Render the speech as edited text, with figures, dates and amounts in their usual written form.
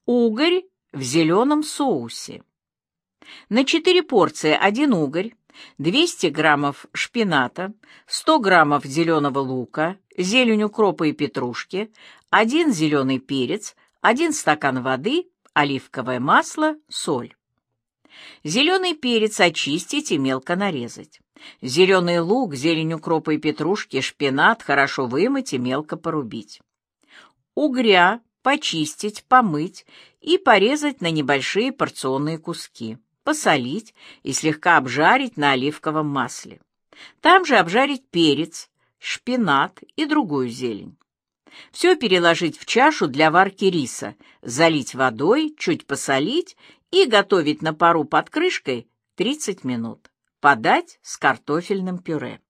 Угорь в зеленом соусе. На 4 порции 1 угорь, 200 граммов шпината, 100 граммов зеленого лука, зелень укропа и петрушки, 1 зеленый перец, 1 стакан воды, оливковое масло, соль. Зеленый перец очистить и мелко нарезать. Зеленый лук, зелень укропа и петрушки, шпинат хорошо вымыть и мелко порубить. Угря почистить, помыть и порезать на небольшие порционные куски, посолить и слегка обжарить на оливковом масле. Там же обжарить перец, шпинат и другую зелень. Все переложить в чашу для варки риса, залить водой, чуть посолить и готовить на пару под крышкой 30 минут. Подать с картофельным пюре.